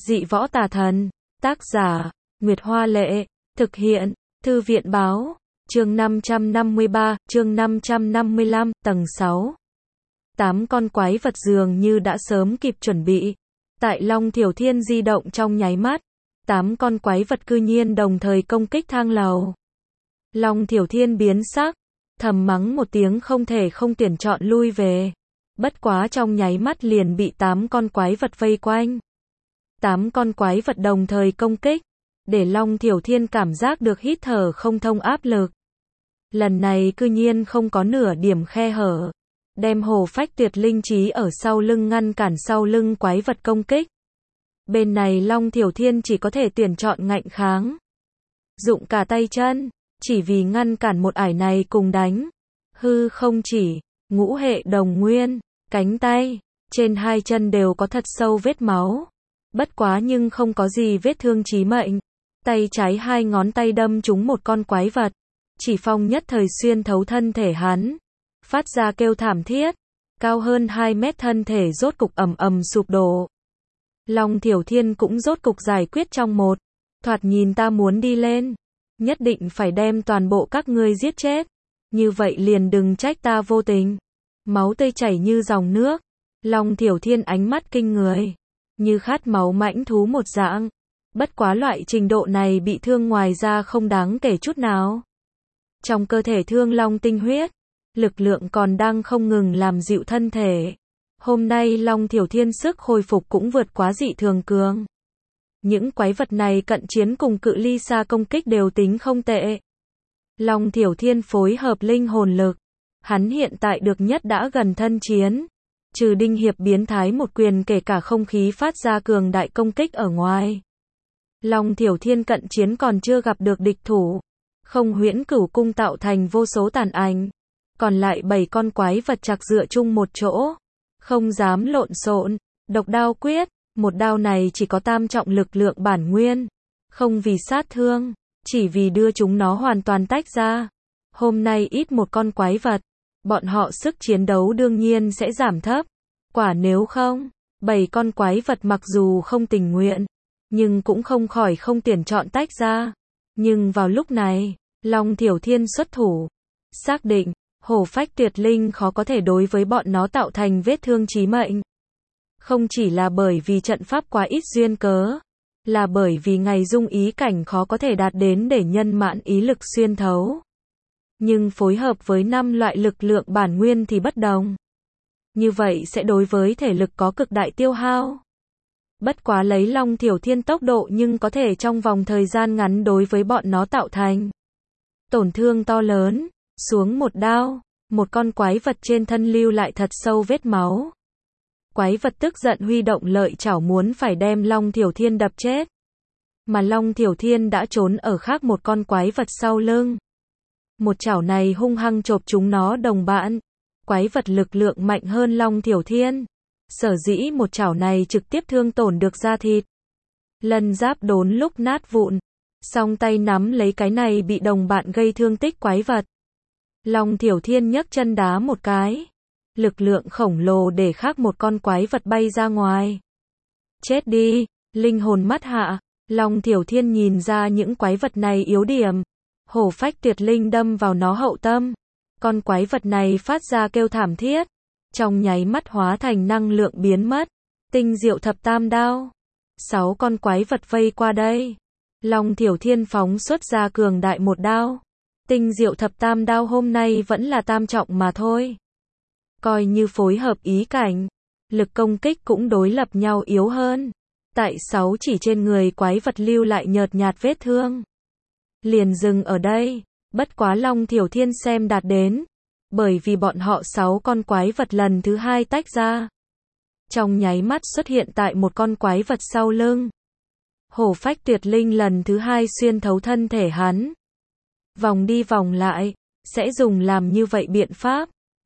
Dị võ tà thần. Tác giả, Nguyệt Hoa Lệ. Thực hiện, Thư viện Báo. Chương 553, chương 555, tầng 6. 8 con quái vật dường như đã sớm kịp chuẩn bị. Tại Long Thiểu Thiên di động trong nháy mắt, 8 con quái vật cư nhiên đồng thời công kích thang lầu. Long Thiểu Thiên biến sắc, thầm mắng một tiếng không thể không tuyển chọn lui về. Bất quá trong nháy mắt liền bị 8 con quái vật vây quanh. 8 con quái vật đồng thời công kích, để Long Thiểu Thiên cảm giác được hít thở không thông áp lực. Lần này cư nhiên không có nửa điểm khe hở, đem Hổ Phách Tuyệt Linh Chí ở sau lưng ngăn cản sau lưng quái vật công kích. Bên này Long Thiểu Thiên chỉ có thể tuyển chọn ngạnh kháng, dụng cả tay chân, chỉ vì ngăn cản một ải này cùng đánh. Hư không chỉ, ngũ hệ đồng nguyên, cánh tay, trên hai chân đều có thật sâu vết máu. Bất quá nhưng không có gì vết thương chí mệnh. Tay trái 2 ngón tay đâm trúng một con quái vật, chỉ phong nhất thời xuyên thấu thân thể hắn, phát ra kêu thảm thiết, cao hơn 2 mét thân thể rốt cục ầm ầm sụp đổ. Long Thiểu Thiên cũng rốt cục giải quyết trong một. Thoạt nhìn ta muốn đi lên, nhất định phải đem toàn bộ các ngươi giết chết, như vậy liền đừng trách ta vô tình. Máu tươi chảy như dòng nước, Long Thiểu Thiên ánh mắt kinh người, như khát máu mãnh thú một dạng. Bất quá loại trình độ này bị thương ngoài ra không đáng kể chút nào. Trong cơ thể thương long tinh huyết, lực lượng còn đang không ngừng làm dịu thân thể. Hôm nay Long Thiểu Thiên sức hồi phục cũng vượt quá dị thường cường. Những quái vật này cận chiến cùng cự ly xa công kích đều tính không tệ. Long Thiểu Thiên phối hợp linh hồn lực, hắn hiện tại được nhất đã gần thân chiến. Trừ Đinh Hiệp biến thái một quyền kể cả không khí phát ra cường đại công kích ở ngoài, Long Thiểu Thiên cận chiến còn chưa gặp được địch thủ. Không Huyễn Cửu Cung tạo thành vô số tàn ảnh, còn lại 7 con quái vật chặt dựa chung một chỗ, không dám lộn xộn. Độc đao quyết, một đao này chỉ có tam trọng lực lượng bản nguyên, không vì sát thương, chỉ vì đưa chúng nó hoàn toàn tách ra. Hôm nay ít một con quái vật, bọn họ sức chiến đấu đương nhiên sẽ giảm thấp. Quả nếu không, 7 con quái vật mặc dù không tình nguyện, nhưng cũng không khỏi không tuyển chọn tách ra. Nhưng vào lúc này, Long Thiểu Thiên xuất thủ, xác định, Hổ Phách Tuyệt Linh khó có thể đối với bọn nó tạo thành vết thương chí mệnh. Không chỉ là bởi vì trận pháp quá ít duyên cớ, là bởi vì ngày dung ý cảnh khó có thể đạt đến để nhân mãn ý lực xuyên thấu. Nhưng phối hợp với 5 loại lực lượng bản nguyên thì bất đồng. Như vậy sẽ đối với thể lực có cực đại tiêu hao. Bất quá lấy Long Thiểu Thiên tốc độ nhưng có thể trong vòng thời gian ngắn đối với bọn nó tạo thành tổn thương to lớn. Xuống một đao, một con quái vật trên thân lưu lại thật sâu vết máu. Quái vật tức giận huy động lợi chảo muốn phải đem Long Thiểu Thiên đập chết. Mà Long Thiểu Thiên đã trốn ở khác một con quái vật sau lưng. Một chảo này hung hăng chộp chúng nó đồng bạn. Quái vật lực lượng mạnh hơn Long Thiểu Thiên. Sở dĩ một chảo này trực tiếp thương tổn được da thịt. Lân giáp đốn lúc nát vụn. Song tay nắm lấy cái này bị đồng bạn gây thương tích quái vật. Long Thiểu Thiên nhấc chân đá một cái. Lực lượng khổng lồ để khác một con quái vật bay ra ngoài. Chết đi, linh hồn mắt hạ. Long Thiểu Thiên nhìn ra những quái vật này yếu điểm. Hổ Phách Tuyệt Linh đâm vào nó hậu tâm. Con quái vật này phát ra kêu thảm thiết, trong nháy mắt hóa thành năng lượng biến mất. Tinh diệu thập tam đao. 6 con quái vật vây qua đây. Long Thiểu Thiên phóng xuất ra cường đại một đao. Tinh diệu thập tam đao hôm nay vẫn là tam trọng mà thôi. Coi như phối hợp ý cảnh, lực công kích cũng đối lập nhau yếu hơn. Tại 6 chỉ trên người quái vật lưu lại nhợt nhạt vết thương. Liền dừng ở đây. Bất quá Long Thiểu Thiên xem đạt đến, bởi vì bọn họ 6 con quái vật lần thứ 2 tách ra. Trong nháy mắt xuất hiện tại một con quái vật sau lưng. Hổ Phách Tuyệt Linh lần thứ 2 xuyên thấu thân thể hắn. Vòng đi vòng lại, sẽ dùng làm như vậy biện pháp.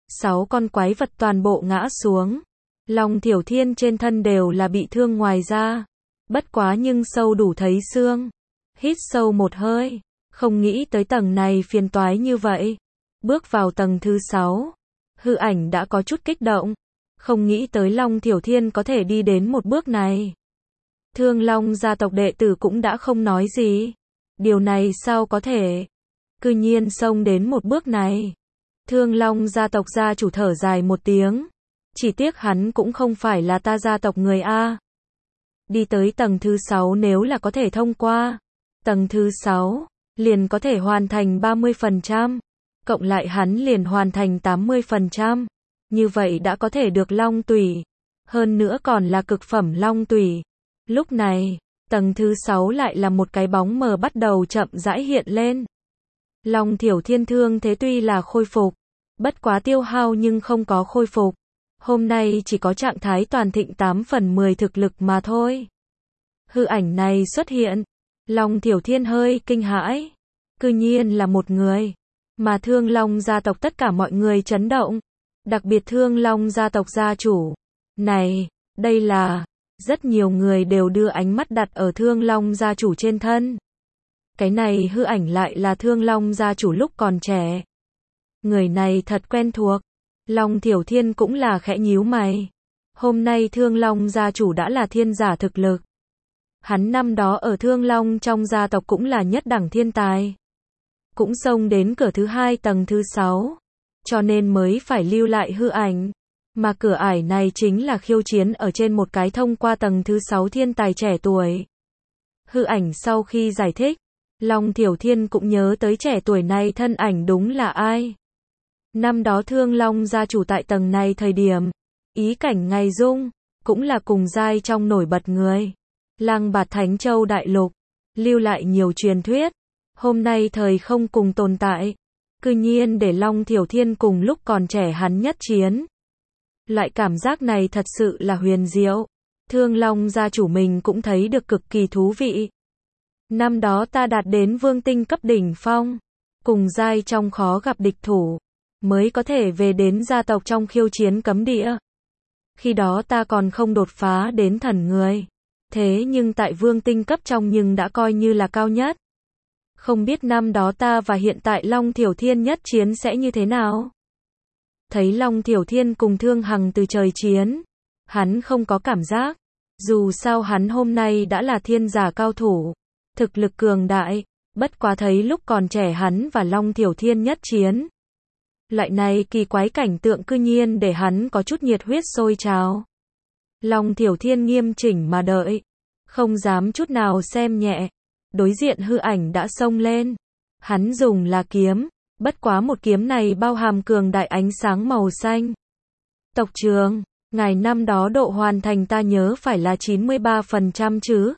6 con quái vật toàn bộ ngã xuống. Long Thiểu Thiên trên thân đều là bị thương ngoài ra. Bất quá nhưng sâu đủ thấy xương. Hít sâu một hơi. Không nghĩ tới tầng này phiền toái như vậy. Bước vào tầng thứ 6. Hư ảnh đã có chút kích động. Không nghĩ tới Long Thiểu Thiên có thể đi đến một bước này. Thương Long gia tộc đệ tử cũng đã không nói gì. Điều này sao có thể? Cư nhiên xông đến một bước này. Thương Long gia tộc gia chủ thở dài một tiếng. Chỉ tiếc hắn cũng không phải là ta gia tộc người A. Đi tới tầng thứ 6 nếu là có thể thông qua. Tầng thứ 6, liền có thể hoàn thành 30%. Cộng lại hắn liền hoàn thành 80%. Như vậy đã có thể được long tủy. Hơn nữa còn là cực phẩm long tủy. Lúc này, tầng thứ 6 lại là một cái bóng mờ bắt đầu chậm rãi hiện lên. Long Thiểu Thiên thương thế tuy là khôi phục, bất quá tiêu hao nhưng không có khôi phục. Hôm nay chỉ có trạng thái toàn thịnh 8/10 thực lực mà thôi. Hư ảnh này xuất hiện, Long Thiểu Thiên hơi kinh hãi. Cư nhiên là một người, mà Thương Long gia tộc tất cả mọi người chấn động. Đặc biệt Thương Long gia tộc gia chủ. Này, đây là... Rất nhiều người đều đưa ánh mắt đặt ở Thương Long gia chủ trên thân. Cái này hư ảnh lại là Thương Long gia chủ lúc còn trẻ. Người này thật quen thuộc. Long Thiểu Thiên cũng là khẽ nhíu mày. Hôm nay Thương Long gia chủ đã là thiên giả thực lực. Hắn năm đó ở Thương Long trong gia tộc cũng là nhất đẳng thiên tài. Cũng xông đến cửa thứ 2 tầng thứ 6. Cho nên mới phải lưu lại hư ảnh. Mà cửa ải này chính là khiêu chiến ở trên một cái thông qua tầng thứ 6 thiên tài trẻ tuổi. Hư ảnh sau khi giải thích, Long Thiểu Thiên cũng nhớ tới trẻ tuổi này thân ảnh đúng là ai. Năm đó Thương Long gia chủ tại tầng này thời điểm, ý cảnh Ngày Dung, cũng là cùng giai trong nổi bật người. Lăng Bạt Thánh Châu Đại Lục, lưu lại nhiều truyền thuyết. Hôm nay thời không cùng tồn tại, cư nhiên để Long Thiểu Thiên cùng lúc còn trẻ hắn nhất chiến. Loại cảm giác này thật sự là huyền diệu. Thương Long gia chủ mình cũng thấy được cực kỳ thú vị. Năm đó ta đạt đến vương tinh cấp đỉnh phong, cùng giai trong khó gặp địch thủ, mới có thể về đến gia tộc trong khiêu chiến cấm địa. Khi đó ta còn không đột phá đến thần người. Thế nhưng tại vương tinh cấp trong nhưng đã coi như là cao nhất. Không biết năm đó ta và hiện tại Long Thiểu Thiên nhất chiến sẽ như thế nào? Thấy Long Thiểu Thiên cùng Thương Hằng từ trời chiến, hắn không có cảm giác. Dù sao hắn hôm nay đã là thiên giả cao thủ, thực lực cường đại, bất quá thấy lúc còn trẻ hắn và Long Thiểu Thiên nhất chiến. Loại này kỳ quái cảnh tượng cư nhiên để hắn có chút nhiệt huyết sôi trào. Long Thiểu Thiên nghiêm chỉnh mà đợi, không dám chút nào xem nhẹ. Đối diện hư ảnh đã xông lên. Hắn dùng là kiếm, bất quá một kiếm này bao hàm cường đại ánh sáng màu xanh. Tộc trưởng, ngài năm đó độ hoàn thành ta nhớ phải là 93% chứ?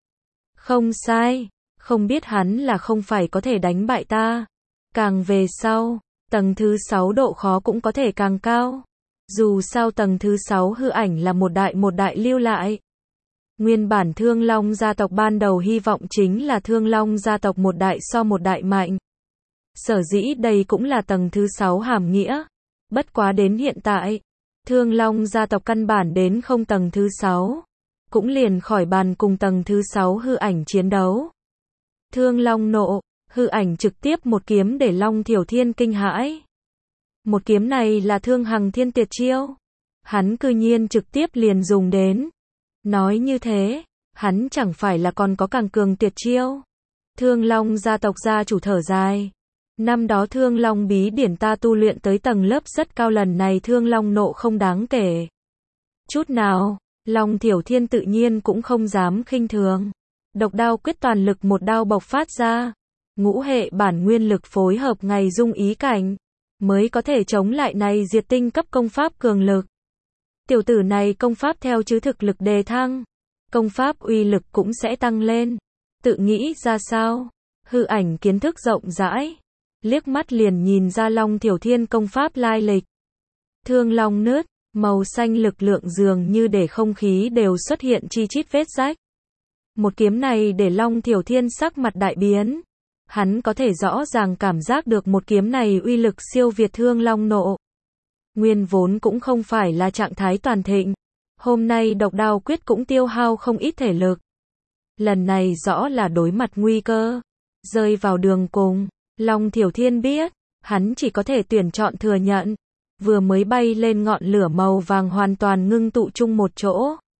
Không sai, không biết hắn là không phải có thể đánh bại ta. Càng về sau, tầng thứ 6 độ khó cũng có thể càng cao. Dù sao tầng thứ 6 hư ảnh là một đại lưu lại. Nguyên bản Thương Long gia tộc ban đầu hy vọng chính là Thương Long gia tộc một đại so một đại mạnh. Sở dĩ đây cũng là tầng thứ 6 hàm nghĩa. Bất quá đến hiện tại, Thương Long gia tộc căn bản đến không tầng thứ 6. Cũng liền khỏi bàn cùng tầng thứ 6 hư ảnh chiến đấu. Thương Long nộ, hư ảnh trực tiếp một kiếm để Long Thiểu Thiên kinh hãi. Một kiếm này là Thương Hằng thiên tuyệt chiêu. Hắn cư nhiên trực tiếp liền dùng đến. Nói như thế, hắn chẳng phải là còn có càng cường tuyệt chiêu. Thương Long gia tộc gia chủ thở dài. Năm đó Thương Long bí điển ta tu luyện tới tầng lớp rất cao, lần này Thương Long nộ không đáng kể chút nào. Long Thiểu Thiên tự nhiên cũng không dám khinh thường. Độc đao quyết toàn lực một đao bộc phát ra. Ngũ hệ bản nguyên lực phối hợp Ngày Dung ý cảnh, mới có thể chống lại này diệt tinh cấp công pháp cường lực. Tiểu tử này công pháp theo chứ thực lực đề thăng, công pháp uy lực cũng sẽ tăng lên. Tự nghĩ ra sao? Hư ảnh kiến thức rộng rãi, liếc mắt liền nhìn ra Long Thiểu Thiên công pháp lai lịch. Thương Long nứt, màu xanh lực lượng dường như để không khí đều xuất hiện chi chít vết rách. Một kiếm này để Long Thiểu Thiên sắc mặt đại biến. Hắn có thể rõ ràng cảm giác được một kiếm này uy lực siêu việt Thương Long nộ. Nguyên vốn cũng không phải là trạng thái toàn thịnh. Hôm nay độc đao quyết cũng tiêu hao không ít thể lực. Lần này rõ là đối mặt nguy cơ. Rơi vào đường cùng, Long Thiểu Thiên biết, hắn chỉ có thể tuyển chọn thừa nhận. Vừa mới bay lên ngọn lửa màu vàng hoàn toàn ngưng tụ chung một chỗ.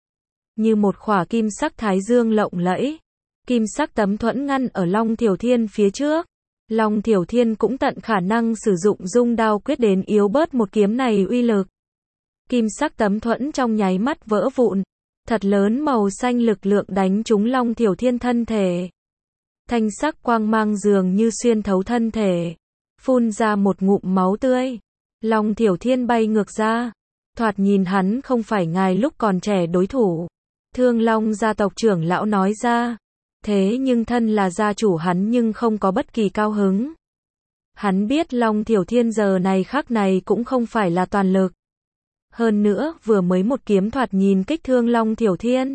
như một khỏa kim sắc thái dương lộng lẫy. Kim sắc tấm thuẫn ngăn ở Long Thiểu Thiên phía trước. Long Thiểu Thiên cũng tận khả năng sử dụng dung đao quyết đến yếu bớt một kiếm này uy lực. Kim sắc tấm thuẫn trong nháy mắt vỡ vụn. Thật lớn màu xanh lực lượng đánh trúng Long Thiểu Thiên thân thể. Thanh sắc quang mang dường như xuyên thấu thân thể. Phun ra một ngụm máu tươi. Long Thiểu Thiên bay ngược ra. Thoạt nhìn hắn không phải ngài lúc còn trẻ đối thủ. Thương Long gia tộc trưởng lão nói ra. Thế nhưng thân là gia chủ hắn nhưng không có bất kỳ cao hứng. Hắn biết Long Thiểu Thiên giờ này khắc này cũng không phải là toàn lực. Hơn nữa, vừa mới một kiếm thoạt nhìn kích thương Long Thiểu Thiên.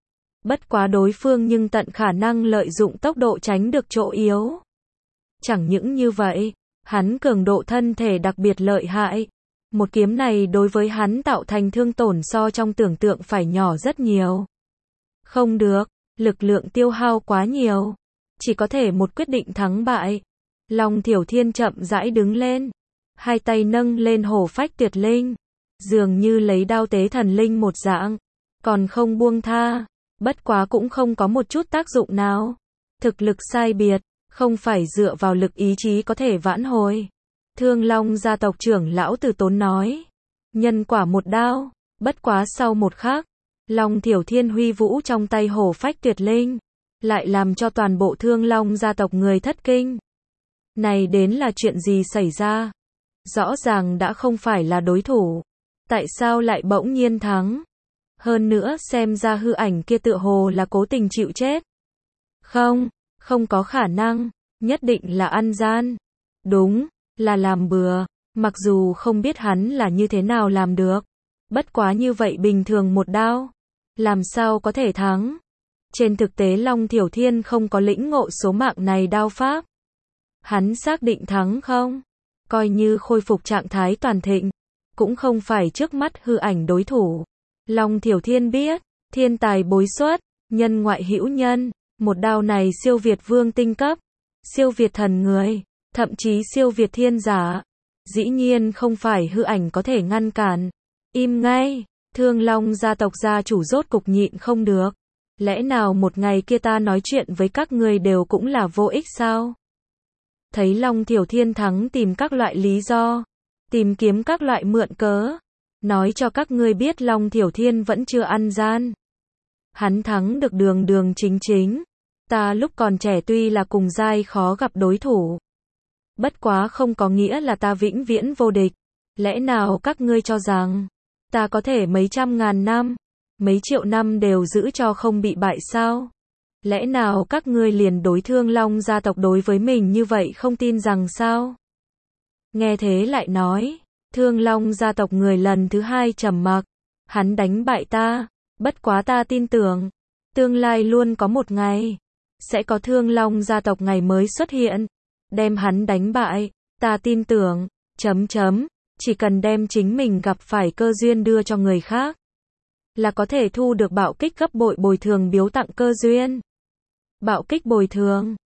Bất quá đối phương nhưng tận khả năng lợi dụng tốc độ tránh được chỗ yếu. Chẳng những như vậy, hắn cường độ thân thể đặc biệt lợi hại. Một kiếm này đối với hắn tạo thành thương tổn so trong tưởng tượng phải nhỏ rất nhiều. Không được, lực lượng tiêu hao quá nhiều. Chỉ có thể một quyết định thắng bại. Long Thiểu Thiên chậm rãi đứng lên. Hai tay nâng lên hổ phách tuyệt linh. Dường như lấy đao tế thần linh một dạng. Còn không buông tha. Bất quá cũng không có một chút tác dụng nào. Thực lực sai biệt, không phải dựa vào lực ý chí có thể vãn hồi. Thương Long gia tộc trưởng lão Từ Tốn nói. Nhân quả một đao. Bất quá sau một khắc, Long Thiểu Thiên huy vũ trong tay hổ phách tuyệt linh. Lại làm cho toàn bộ Thương Long gia tộc người thất kinh. Này đến là chuyện gì xảy ra? Rõ ràng đã không phải là đối thủ. Tại sao lại bỗng nhiên thắng? Hơn nữa xem ra hư ảnh kia tựa hồ là cố tình chịu chết. Không, không có khả năng, nhất định là ăn gian. Đúng, là làm bừa, mặc dù không biết hắn là như thế nào làm được. Bất quá như vậy bình thường một đao, làm sao có thể thắng? Trên thực tế Long Thiểu Thiên không có lĩnh ngộ số mạng này đao pháp. Hắn xác định thắng không? Coi như khôi phục trạng thái toàn thịnh, cũng không phải trước mắt hư ảnh đối thủ. Long Thiểu Thiên biết, thiên tài bối xuất, nhân ngoại hữu nhân, một đao này siêu việt vương tinh cấp, siêu việt thần người, thậm chí siêu việt thiên giả. Dĩ nhiên không phải hư ảnh có thể ngăn cản. Im ngay, Thương Long gia tộc gia chủ rốt cục nhịn không được. Lẽ nào một ngày kia ta nói chuyện với các ngươi đều cũng là vô ích sao? Thấy Long Thiểu Thiên thắng tìm các loại lý do, tìm kiếm các loại mượn cớ. Nói cho các ngươi biết Long Thiểu Thiên vẫn chưa ăn gian. Hắn thắng được đường đường chính chính. Ta lúc còn trẻ tuy là cùng giai khó gặp đối thủ. Bất quá không có nghĩa là ta vĩnh viễn vô địch. Lẽ nào các ngươi cho rằng ta có thể mấy trăm ngàn năm, mấy triệu năm đều giữ cho không bị bại sao? Lẽ nào các ngươi liền đối Thương Long gia tộc đối với mình như vậy không tin rằng sao? Nghe thế lại nói, Thương Long gia tộc người lần thứ hai trầm mặc. Hắn đánh bại ta, bất quá ta tin tưởng, tương lai luôn có một ngày, sẽ có Thương Long gia tộc ngày mới xuất hiện, đem hắn đánh bại, ta tin tưởng, chỉ cần đem chính mình gặp phải cơ duyên đưa cho người khác, là có thể thu được bạo kích gấp bội bồi thường biếu tặng cơ duyên. Bạo kích bồi thường,